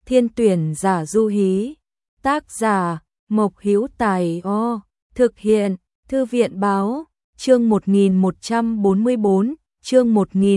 Thiên tuyển giả du hí. Tác giả Mộc Hữu Tài. Thực hiện Thư viện báo. Chương 1144, chương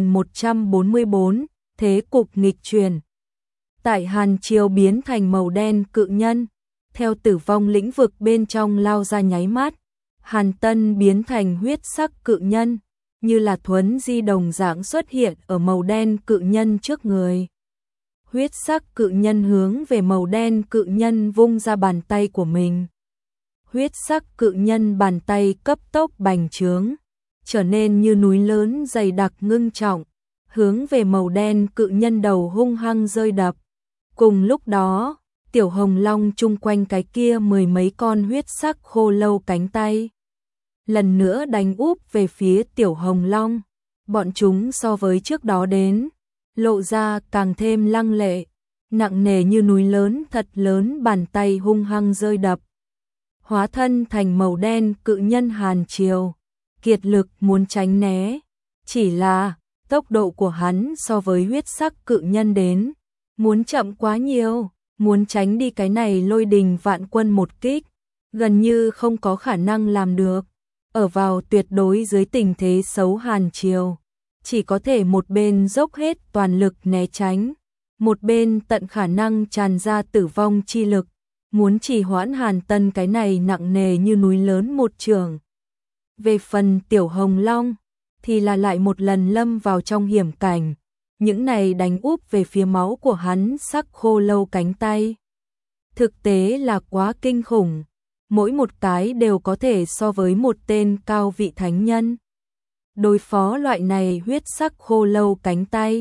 1144, thế cục nghịch chuyển. Tại Hàn Triều biến thành màu đen cự nhân, theo tử vong lĩnh vực bên trong lao ra nháy mắt, Hàn Tân biến thành huyết sắc cự nhân, như là thuấn di đồng dạng xuất hiện ở màu đen cự nhân trước người. Huyết sắc cự nhân hướng về màu đen cự nhân vung ra bàn tay của mình. Huyết sắc cự nhân bàn tay cấp tốc bành trướng, trở nên như núi lớn dày đặc ngưng trọng, hướng về màu đen cự nhân đầu hung hăng rơi đập. Cùng lúc đó, tiểu hồng long chung quanh cái kia mười mấy con huyết sắc khô lâu cánh tay lần nữa đánh úp về phía tiểu hồng long. Bọn chúng so với trước đó đến, lộ ra càng thêm lăng lệ, nặng nề như núi lớn thật lớn, bàn tay hung hăng rơi đập. Hóa thân thành màu đen cự nhân Hàn Triều, kiệt lực muốn tránh né, chỉ là tốc độ của hắn so với huyết sắc cự nhân đến muốn chậm quá nhiều, muốn tránh đi cái này lôi đình vạn quân một kích, gần như không có khả năng làm được. Ở vào tuyệt đối dưới tình thế xấu, Hàn Triều chỉ có thể một bên dốc hết toàn lực né tránh, một bên tận khả năng tràn ra tử vong chi lực, muốn trì hoãn Hàn Tân cái này nặng nề như núi lớn một trường. Về phần tiểu hồng long thì là lại một lần lâm vào trong hiểm cảnh, những này đánh úp về phía máu của hắn sắc khô lâu cánh tay. Thực tế là quá kinh khủng, mỗi một cái đều có thể so với một tên cao vị thánh nhân. Đối phó loại này huyết sắc khô lâu cánh tay,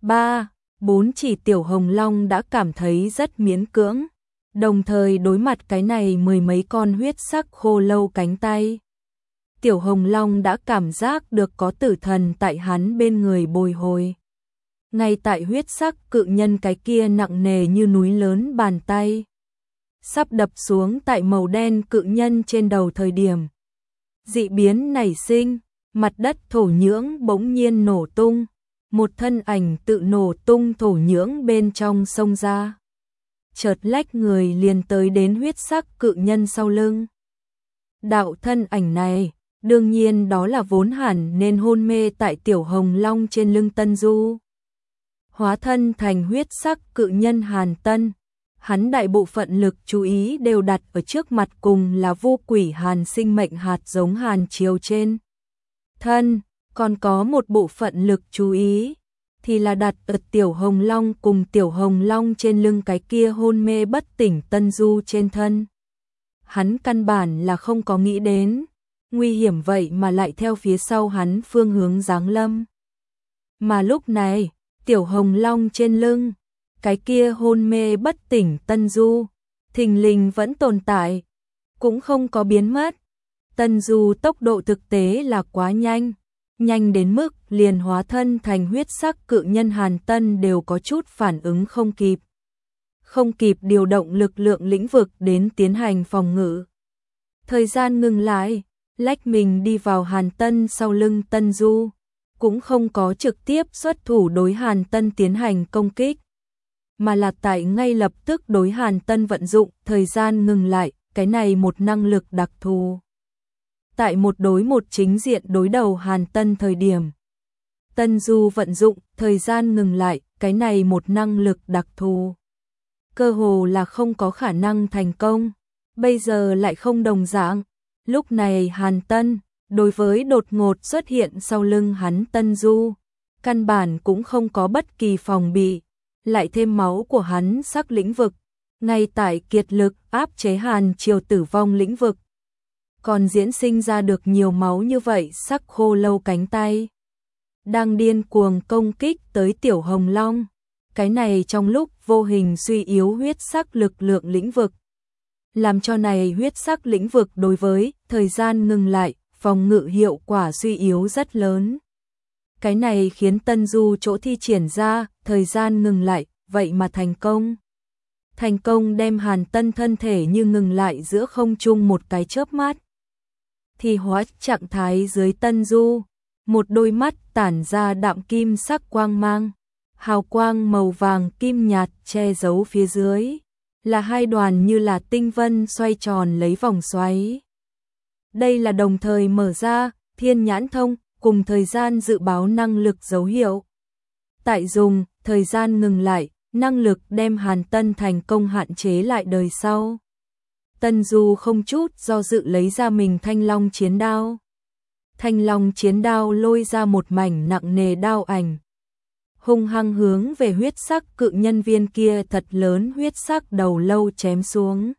3-4 chỉ tiểu hồng long đã cảm thấy rất miễn cưỡng, đồng thời đối mặt cái này mười mấy con huyết sắc khô lâu cánh tay. Tiểu hồng long đã cảm giác được có tử thần tại hắn bên người bồi hồi. Ngay tại huyết sắc cự nhân cái kia nặng nề như núi lớn bàn tay sắp đập xuống tại màu đen cự nhân trên đầu thời điểm, dị biến nảy sinh, mặt đất thổ nhưỡng bỗng nhiên nổ tung, một thân ảnh tự nổ tung thổ nhưỡng bên trong xông ra, chợt lách người liền tới đến huyết sắc cự nhân sau lưng. Đạo thân ảnh này, đương nhiên đó là vốn hẳn nên hôn mê tại tiểu hồng long trên lưng Tân Du. Hóa thân thành huyết sắc cự nhân Hàn Tân, hắn đại bộ phận lực chú ý đều đặt ở trước mặt cùng là vô quỷ Hàn sinh mệnh hạt giống Hàn Triều trên thân, còn có một bộ phận lực chú ý thì là đặt ở tiểu hồng long cùng tiểu hồng long trên lưng cái kia hôn mê bất tỉnh Tân Du trên thân. Hắn căn bản là không có nghĩ đến, nguy hiểm vậy mà lại theo phía sau hắn phương hướng giáng lâm. Mà lúc này, tiểu hồng long trên lưng, cái kia hôn mê bất tỉnh Tân Du, thình lình vẫn tồn tại, cũng không có biến mất. Tân Du tốc độ thực tế là quá nhanh, nhanh đến mức liền hóa thân thành huyết sắc cự nhân Hàn Tân đều có chút phản ứng không kịp. Không kịp điều động lực lượng lĩnh vực đến tiến hành phòng ngự. Thời gian ngừng lại, lách mình đi vào Hàn Tân sau lưng Tân Du, cũng không có trực tiếp xuất thủ đối Hàn Tân tiến hành công kích, mà là tại ngay lập tức đối Hàn Tân vận dụng thời gian ngừng lại, cái này một năng lực đặc thù. Tại một đối một chính diện đối đầu Hàn Tân thời điểm, Tân Du vận dụng thời gian ngừng lại, cái này một năng lực đặc thù. Cơ hồ là không có khả năng thành công, bây giờ lại không đồng dạng. Lúc này Hàn Tân, đối với đột ngột xuất hiện sau lưng hắn Tân Du, căn bản cũng không có bất kỳ phòng bị, lại thêm máu của hắn sắc lĩnh vực, ngay tại kiệt lực áp chế Hàn Triều tử vong lĩnh vực. Còn diễn sinh ra được nhiều máu như vậy sắc khô lâu cánh tay, đang điên cuồng công kích tới tiểu hồng long. Cái này trong lúc vô hình suy yếu huyết sắc lực lượng lĩnh vực, làm cho này huyết sắc lĩnh vực đối với thời gian ngừng lại, phòng ngự hiệu quả suy yếu rất lớn. Cái này khiến Tân Du chỗ thi triển ra thời gian ngừng lại, vậy mà thành công. Thành công đem Hàn Tân thân thể như ngừng lại giữa không trung một cái chớp mắt. Thì hóa trạng thái dưới Tân Du, một đôi mắt tản ra đạm kim sắc quang mang, hào quang màu vàng kim nhạt che giấu phía dưới, là hai đoàn như là tinh vân xoay tròn lấy vòng xoáy. Đây là đồng thời mở ra thiên nhãn thông cùng thời gian dự báo năng lực dấu hiệu. Tại dùng, thời gian ngừng lại, năng lực đem Hàn Tân thành công hạn chế lại đời sau. Tân Du không chút do dự lấy ra mình thanh long chiến đao. Thanh long chiến đao lôi ra một mảnh nặng nề đao ảnh. Hung hăng hướng về huyết sắc cự nhân viên kia thật lớn huyết sắc đầu lâu chém xuống.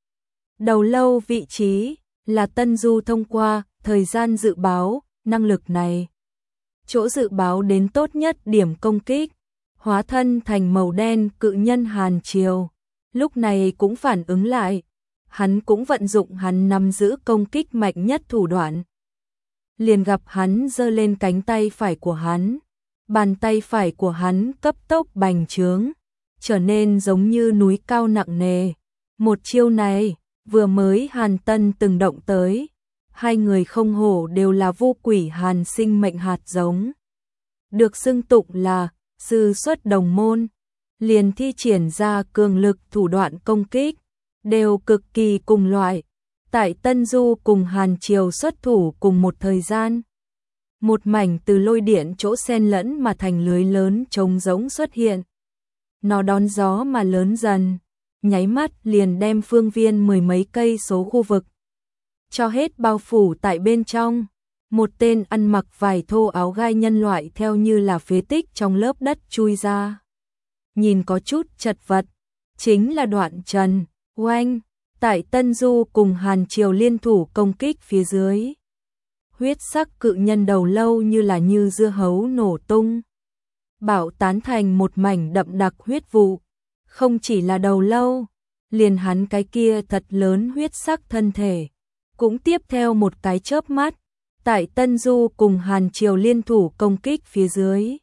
Đầu lâu vị trí là Tân Du thông qua thời gian dự báo, năng lực này. Chỗ dự báo đến tốt nhất điểm công kích, hóa thân thành màu đen cự nhân Hàn Triều. Lúc này cũng phản ứng lại, hắn cũng vận dụng hắn nắm giữ công kích mạnh nhất thủ đoạn. Liền gặp hắn giơ lên cánh tay phải của hắn, bàn tay phải của hắn cấp tốc bành trướng, trở nên giống như núi cao nặng nề. Một chiêu này, vừa mới Hàn Tân từng động tới, hai người không hổ đều là vô quỷ hàn sinh mệnh hạt giống. Được xưng tụng là sư xuất đồng môn, liền thi triển ra cường lực thủ đoạn công kích, đều cực kỳ cùng loại. Tại Tân Du cùng Hàn Triều xuất thủ cùng một thời gian. Một mảnh từ lôi điện chỗ xen lẫn mà thành lưới lớn trống rỗng xuất hiện. Nó đón gió mà lớn dần, nháy mắt liền đem phương viên mười mấy cây số khu vực cho hết bao phủ tại bên trong. Một tên ăn mặc vải thô áo gai nhân loại theo như là phế tích trong lớp đất chui ra. Nhìn có chút chật vật, chính là Đoạn Trần. Oanh, tại Tân Du cùng Hàn Triều liên thủ công kích phía dưới. Huyết sắc cự nhân đầu lâu như là như dưa hấu nổ tung, bạo tán thành một mảnh đậm đặc huyết vụ. Không chỉ là đầu lâu, liền hắn cái kia thật lớn huyết sắc thân thể, cũng tiếp theo một cái chớp mắt, tại Tân Du cùng Hàn Triều liên thủ công kích phía dưới.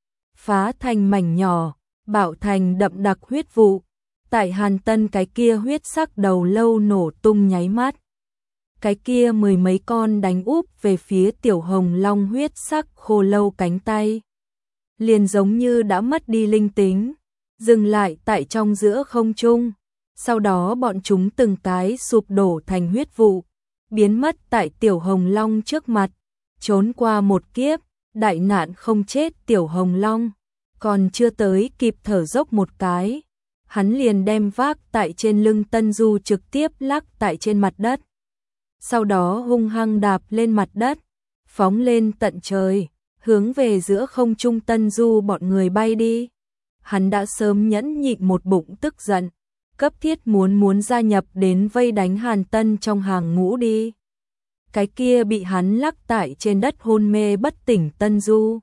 Phá thành mảnh nhỏ, bạo thành đậm đặc huyết vụ. Tại Hàn Tân cái kia huyết sắc đầu lâu nổ tung nháy mắt. Cái kia mười mấy con đánh úp về phía Tiểu Hồng Long huyết sắc khô lâu cánh tay. Liền giống như đã mất đi linh tính, dừng lại tại trong giữa không trung. Sau đó bọn chúng từng cái sụp đổ thành huyết vụ, biến mất tại Tiểu Hồng Long trước mặt. Trốn qua một kiếp, đại nạn không chết Tiểu Hồng Long, còn chưa tới kịp thở dốc một cái. Hắn liền đem vác tại trên lưng Tân Du trực tiếp lắc tại trên mặt đất. Sau đó hung hăng đạp lên mặt đất, phóng lên tận trời, hướng về giữa không trung Tân Du bọn người bay đi. Hắn đã sớm nhẫn nhịn một bụng tức giận, cấp thiết muốn gia nhập đến vây đánh Hàn Tân trong hàng ngũ đi. Cái kia bị hắn lắc tại trên đất hôn mê bất tỉnh Tân Du,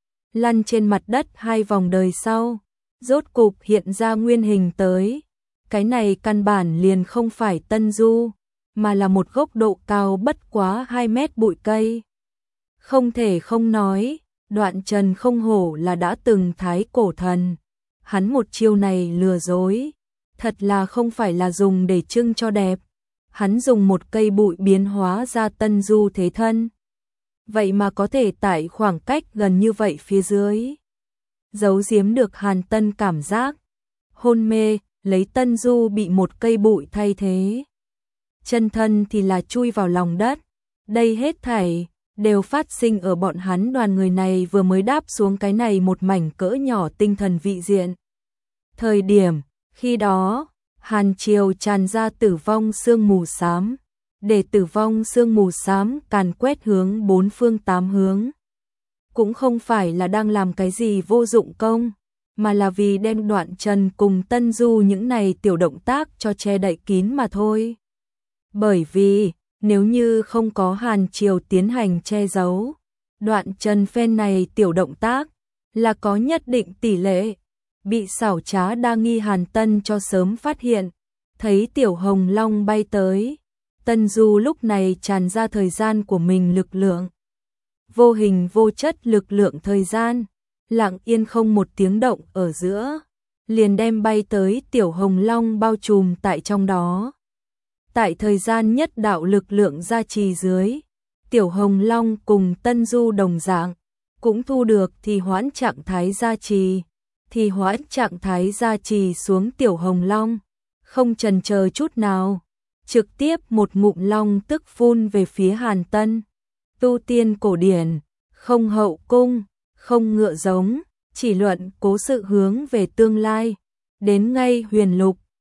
lăn trên mặt đất hai vòng đời sau, rốt cục hiện ra nguyên hình tới. Cái này căn bản liền không phải Tân Du, mà là một gốc độ cao bất quá 2 mét bụi cây. Không thể không nói, Đoạn Trần không hổ là đã từng thái cổ thần. Hắn một chiêu này lừa dối, thật là không phải là dùng để trưng cho đẹp. Hắn dùng một cây bụi biến hóa ra Tân Du thế thân. Vậy mà có thể tại khoảng cách gần như vậy phía dưới giấu giếm được Hàn Tân cảm giác hôn mê, lấy Tân Du bị một cây bụi thay thế. Chân thân thì là chui vào lòng đất. Đây hết thảy đều phát sinh ở bọn hắn đoàn người này vừa mới đáp xuống cái này một mảnh cỡ nhỏ tinh thần vị diện. Thời điểm, khi đó, Hàn Triều tràn ra tử vong sương mù xám, để tử vong sương mù xám càn quét hướng bốn phương tám hướng. Cũng không phải là đang làm cái gì vô dụng công, mà là vì đem Đoạn Trần cùng Tân Du những này tiểu động tác cho che đậy kín mà thôi. Bởi vì, nếu như không có Hàn Triều tiến hành che giấu, Đoạn Trần phen này tiểu động tác là có nhất định tỷ lệ bị xảo trá đa nghi Hàn Tân cho sớm phát hiện. Thấy Tiểu Hồng Long bay tới, Tân Du lúc này tràn ra thời gian của mình lực lượng. Vô hình vô chất lực lượng thời gian, lặng yên không một tiếng động ở giữa, liền đem bay tới Tiểu Hồng Long bao trùm tại trong đó. Tại thời gian nhất đạo lực lượng gia trì dưới, Tiểu Hồng Long cùng Tân Du đồng dạng, cũng thu được thì hoãn trạng thái gia trì, thì hoãn trạng thái gia trì xuống Tiểu Hồng Long, không chần chờ chút nào, trực tiếp một ngụm long tức phun về phía Hàn Tân. Tu tiên cổ điển, không hậu cung, không ngựa giống, chỉ luận cố sự hướng về tương lai, đến ngay huyền lục,